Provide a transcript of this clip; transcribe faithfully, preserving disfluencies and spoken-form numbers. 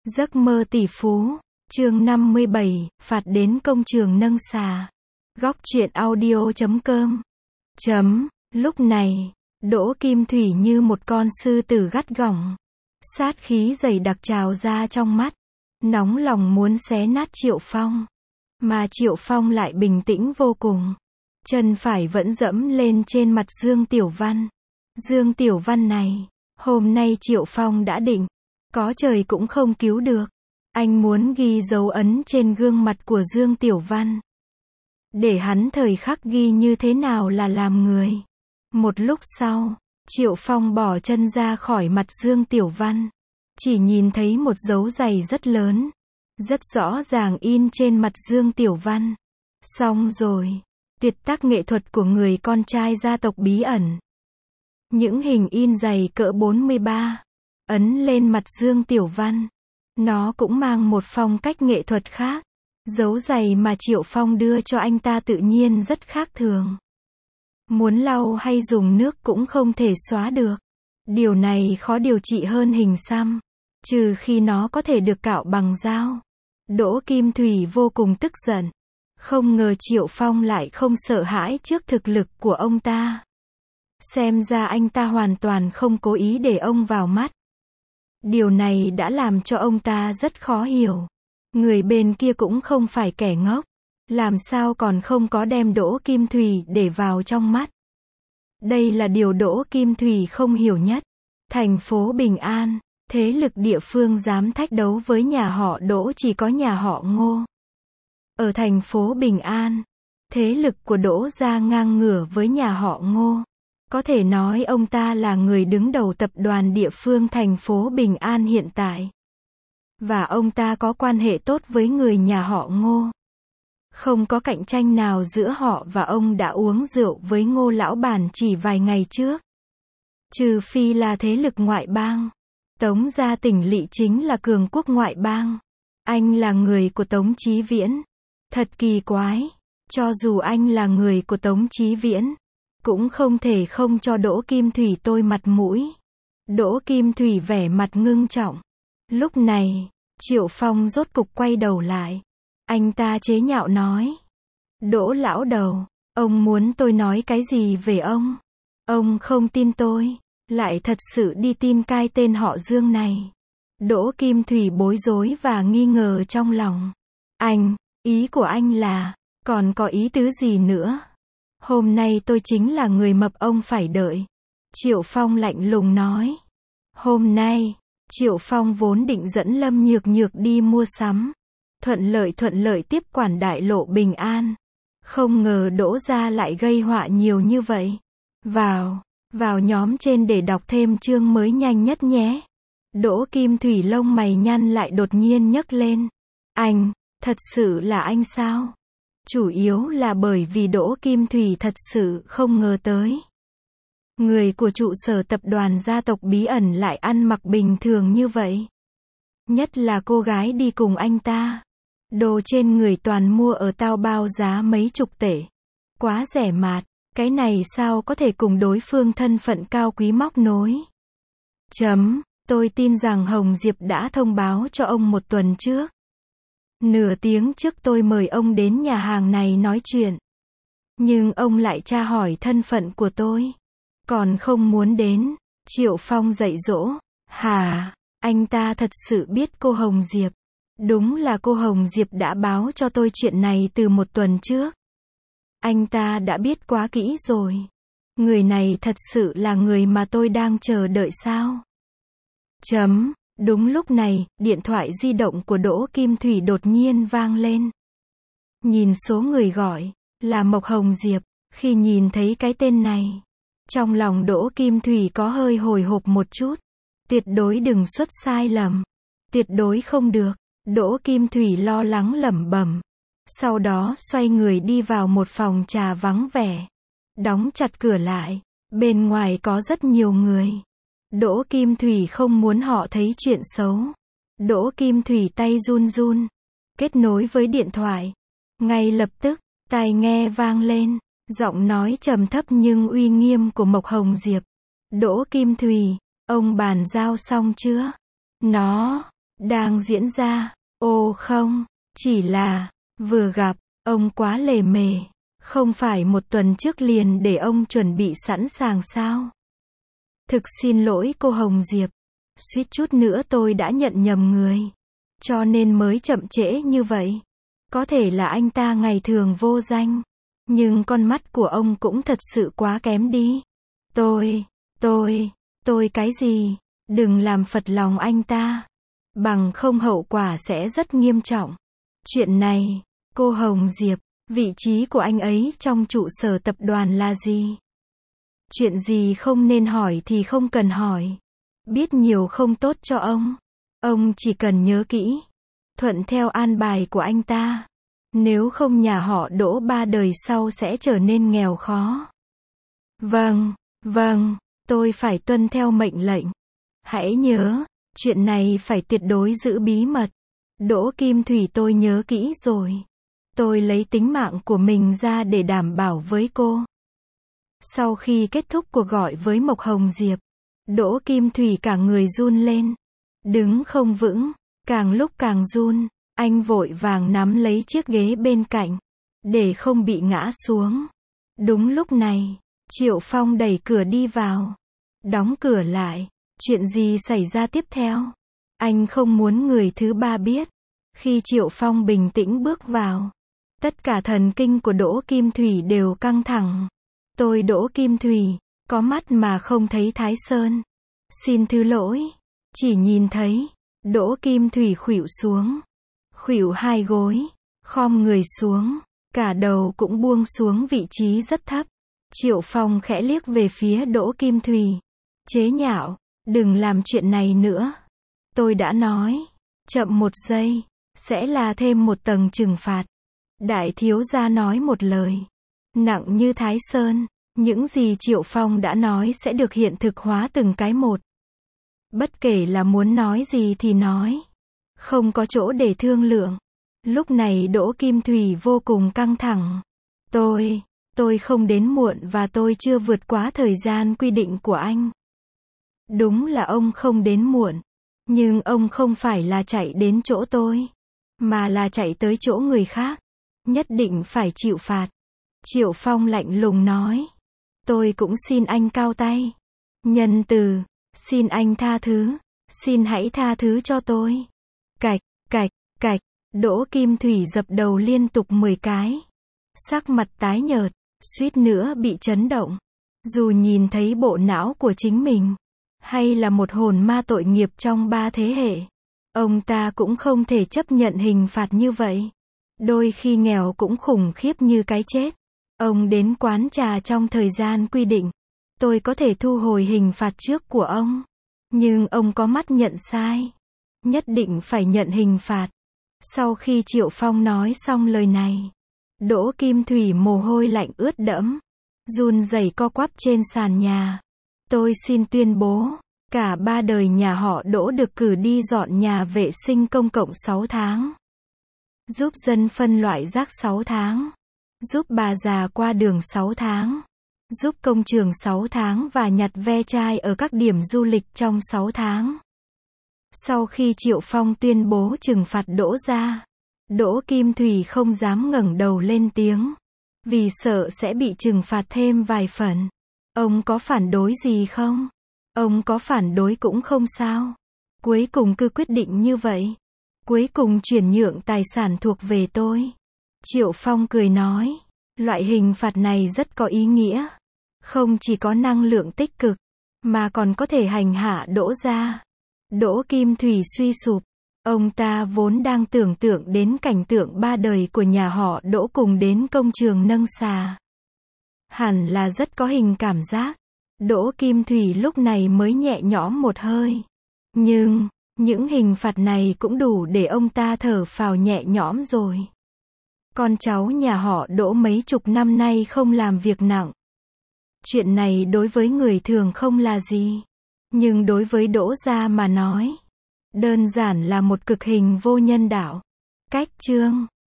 Giấc mơ tỷ phú, chương năm mươi bảy, phạt đến công trường nâng xà. Góc truyện audio chấm com. Chấm, lúc này, Đỗ Kim Thủy như một con sư tử gắt gỏng. Sát khí dày đặc trào ra trong mắt. Nóng lòng muốn xé nát Triệu Phong. Mà Triệu Phong lại bình tĩnh vô cùng. Chân phải vẫn dẫm lên trên mặt Dương Tiểu Văn. Dương Tiểu Văn này, hôm nay Triệu Phong đã định. Có trời cũng không cứu được. Anh muốn ghi dấu ấn trên gương mặt của Dương Tiểu Văn. Để hắn thời khắc ghi như thế nào là làm người. Một lúc sau, Triệu Phong bỏ chân ra khỏi mặt Dương Tiểu Văn. Chỉ nhìn thấy một dấu giày rất lớn. Rất rõ ràng in trên mặt Dương Tiểu Văn. Xong rồi. Tuyệt tác nghệ thuật của người con trai gia tộc bí ẩn. Những hình in giày cỡ bốn mươi ba. Ấn lên mặt Dương Tiểu Văn. Nó cũng mang một phong cách nghệ thuật khác. Dấu giày mà Triệu Phong đưa cho anh ta tự nhiên rất khác thường. Muốn lau hay dùng nước cũng không thể xóa được. Điều này khó điều trị hơn hình xăm. Trừ khi nó có thể được cạo bằng dao. Đỗ Kim Thủy vô cùng tức giận. Không ngờ Triệu Phong lại không sợ hãi trước thực lực của ông ta. Xem ra anh ta hoàn toàn không cố ý để ông vào mắt. Điều này đã làm cho ông ta rất khó hiểu. Người bên kia cũng không phải kẻ ngốc. Làm sao còn không có đem Đỗ Kim Thủy để vào trong mắt. Đây là điều Đỗ Kim Thủy không hiểu nhất. Thành phố Bình An, thế lực địa phương dám thách đấu với nhà họ Đỗ chỉ có nhà họ Ngô. Ở thành phố Bình An, thế lực của Đỗ gia ngang ngửa với nhà họ Ngô. Có thể nói ông ta là người đứng đầu tập đoàn địa phương thành phố Bình An hiện tại. Và ông ta có quan hệ tốt với người nhà họ Ngô. Không có cạnh tranh nào giữa họ và ông đã uống rượu với Ngô lão bản chỉ vài ngày trước. Trừ phi là thế lực ngoại bang. Tống gia Tỉnh Lỵ chính là cường quốc ngoại bang. Anh là người của Tống Chí Viễn. Thật kỳ quái. Cho dù anh là người của Tống Chí Viễn, cũng không thể không cho Đỗ Kim Thủy tôi mặt mũi. Đỗ Kim Thủy vẻ mặt ngưng trọng. Lúc này, Triệu Phong rốt cục quay đầu lại. Anh ta chế nhạo nói. Đỗ lão đầu, ông muốn tôi nói cái gì về ông? Ông không tin tôi, lại thật sự đi tin cai tên họ Dương này. Đỗ Kim Thủy bối rối và nghi ngờ trong lòng. Anh, ý của anh là, còn có ý tứ gì nữa? Hôm nay tôi chính là người mập ông phải đợi. Triệu Phong lạnh lùng nói. Hôm nay, Triệu Phong vốn định dẫn Lâm Nhược Nhược đi mua sắm. Thuận lợi thuận lợi tiếp quản đại lộ Bình An. Không ngờ Đỗ gia lại gây họa nhiều như vậy. Vào, vào nhóm trên để đọc thêm chương mới nhanh nhất nhé. Đỗ Kim Thủy lông mày nhăn lại đột nhiên nhấc lên. Anh, thật sự là anh sao? Chủ yếu là bởi vì Đỗ Kim Thủy thật sự không ngờ tới. Người của trụ sở tập đoàn gia tộc bí ẩn lại ăn mặc bình thường như vậy. Nhất là cô gái đi cùng anh ta. Đồ trên người toàn mua ở tao bao giá mấy chục tệ. Quá rẻ mạt, cái này sao có thể cùng đối phương thân phận cao quý móc nối. Chấm, tôi tin rằng Hồng Diệp đã thông báo cho ông một tuần trước. Nửa tiếng trước tôi mời ông đến nhà hàng này nói chuyện. Nhưng ông lại tra hỏi thân phận của tôi. Còn không muốn đến. Triệu Phong dạy dỗ. Hả, anh ta thật sự biết cô Hồng Diệp. Đúng là cô Hồng Diệp đã báo cho tôi chuyện này từ một tuần trước. Anh ta đã biết quá kỹ rồi. Người này thật sự là người mà tôi đang chờ đợi sao? Chấm. Đúng lúc này, điện thoại di động của Đỗ Kim Thủy đột nhiên vang lên. Nhìn số người gọi, là Mộc Hồng Diệp. Khi nhìn thấy cái tên này, trong lòng Đỗ Kim Thủy có hơi hồi hộp một chút. Tuyệt đối đừng xuất sai lầm. Tuyệt đối không được. Đỗ Kim Thủy lo lắng lẩm bẩm. Sau đó xoay người đi vào một phòng trà vắng vẻ. Đóng chặt cửa lại. Bên ngoài có rất nhiều người. Đỗ Kim Thủy không muốn họ thấy chuyện xấu. Đỗ Kim Thủy tay run run. Kết nối với điện thoại. Ngay lập tức, tai nghe vang lên. Giọng nói trầm thấp nhưng uy nghiêm của Mộc Hồng Diệp. Đỗ Kim Thủy, ông bàn giao xong chưa? Nó, đang diễn ra. Ô không, chỉ là, vừa gặp, ông quá lề mề. Không phải một tuần trước liền để ông chuẩn bị sẵn sàng sao? Thực xin lỗi cô Hồng Diệp. Suýt chút nữa tôi đã nhận nhầm người. Cho nên mới chậm trễ như vậy. Có thể là anh ta ngày thường vô danh. Nhưng con mắt của ông cũng thật sự quá kém đi. Tôi, tôi, tôi cái gì? Đừng làm phật lòng anh ta. Bằng không hậu quả sẽ rất nghiêm trọng. Chuyện này, cô Hồng Diệp, vị trí của anh ấy trong trụ sở tập đoàn là gì? Chuyện gì không nên hỏi thì không cần hỏi. Biết nhiều không tốt cho ông. Ông chỉ cần nhớ kỹ. Thuận theo an bài của anh ta. Nếu không nhà họ Đỗ ba đời sau sẽ trở nên nghèo khó. Vâng, vâng, tôi phải tuân theo mệnh lệnh. Hãy nhớ, chuyện này phải tuyệt đối giữ bí mật. Đỗ Kim Thủy tôi nhớ kỹ rồi. Tôi lấy tính mạng của mình ra để đảm bảo với cô. Sau khi kết thúc cuộc gọi với Mộc Hồng Diệp, Đỗ Kim Thủy cả người run lên. Đứng không vững, càng lúc càng run, anh vội vàng nắm lấy chiếc ghế bên cạnh, để không bị ngã xuống. Đúng lúc này, Triệu Phong đẩy cửa đi vào, đóng cửa lại. Chuyện gì xảy ra tiếp theo? Anh không muốn người thứ ba biết. Khi Triệu Phong bình tĩnh bước vào, tất cả thần kinh của Đỗ Kim Thủy đều căng thẳng. Tôi Đỗ Kim Thủy, có mắt mà không thấy Thái Sơn. Xin thứ lỗi. Chỉ nhìn thấy, Đỗ Kim Thủy khuỵu xuống. Khuỵu hai gối, khom người xuống, cả đầu cũng buông xuống vị trí rất thấp. Triệu Phong khẽ liếc về phía Đỗ Kim Thủy. Chế nhạo, đừng làm chuyện này nữa. Tôi đã nói, chậm một giây, sẽ là thêm một tầng trừng phạt. Đại thiếu gia nói một lời, nặng như Thái Sơn, những gì Triệu Phong đã nói sẽ được hiện thực hóa từng cái một. Bất kể là muốn nói gì thì nói, không có chỗ để thương lượng. Lúc này Đỗ Kim Thủy vô cùng căng thẳng. Tôi, tôi không đến muộn và tôi chưa vượt quá thời gian quy định của anh. Đúng là ông không đến muộn, nhưng ông không phải là chạy đến chỗ tôi, mà là chạy tới chỗ người khác. Nhất định phải chịu phạt. Triệu Phong lạnh lùng nói. Tôi cũng xin anh cao tay. Nhân từ, xin anh tha thứ. Xin hãy tha thứ cho tôi. Cạch, cạch, cạch. Đỗ Kim Thủy dập đầu liên tục mười cái. Sắc mặt tái nhợt, suýt nữa bị chấn động. Dù nhìn thấy bộ não của chính mình, hay là một hồn ma tội nghiệp trong ba thế hệ, ông ta cũng không thể chấp nhận hình phạt như vậy. Đôi khi nghèo cũng khủng khiếp như cái chết. Ông đến quán trà trong thời gian quy định. Tôi có thể thu hồi hình phạt trước của ông. Nhưng ông có mắt nhận sai. Nhất định phải nhận hình phạt. Sau khi Triệu Phong nói xong lời này, Đỗ Kim Thủy mồ hôi lạnh ướt đẫm, run rẩy co quắp trên sàn nhà. Tôi xin tuyên bố, cả ba đời nhà họ Đỗ được cử đi dọn nhà vệ sinh công cộng sáu tháng. Giúp dân phân loại rác sáu tháng. Giúp bà già qua đường sáu tháng. Giúp công trường sáu tháng và nhặt ve chai ở các điểm du lịch trong sáu tháng. Sau khi Triệu Phong tuyên bố trừng phạt Đỗ ra, Đỗ Kim Thủy không dám ngẩng đầu lên tiếng, vì sợ sẽ bị trừng phạt thêm vài phần. Ông có phản đối gì không? Ông có phản đối cũng không sao. Cuối cùng cứ quyết định như vậy. Cuối cùng chuyển nhượng tài sản thuộc về tôi. Triệu Phong cười nói, loại hình phạt này rất có ý nghĩa. Không chỉ có năng lượng tích cực, mà còn có thể hành hạ Đỗ gia. Đỗ Kim Thủy suy sụp. Ông ta vốn đang tưởng tượng đến cảnh tượng ba đời của nhà họ Đỗ cùng đến công trường nâng xà. Hẳn là rất có hình cảm giác. Đỗ Kim Thủy lúc này mới nhẹ nhõm một hơi. Nhưng, những hình phạt này cũng đủ để ông ta thở phào nhẹ nhõm rồi. Con cháu nhà họ Đỗ mấy chục năm nay không làm việc nặng. Chuyện này đối với người thường không là gì. Nhưng đối với Đỗ gia mà nói, đơn giản là một cực hình vô nhân đạo. Cách chương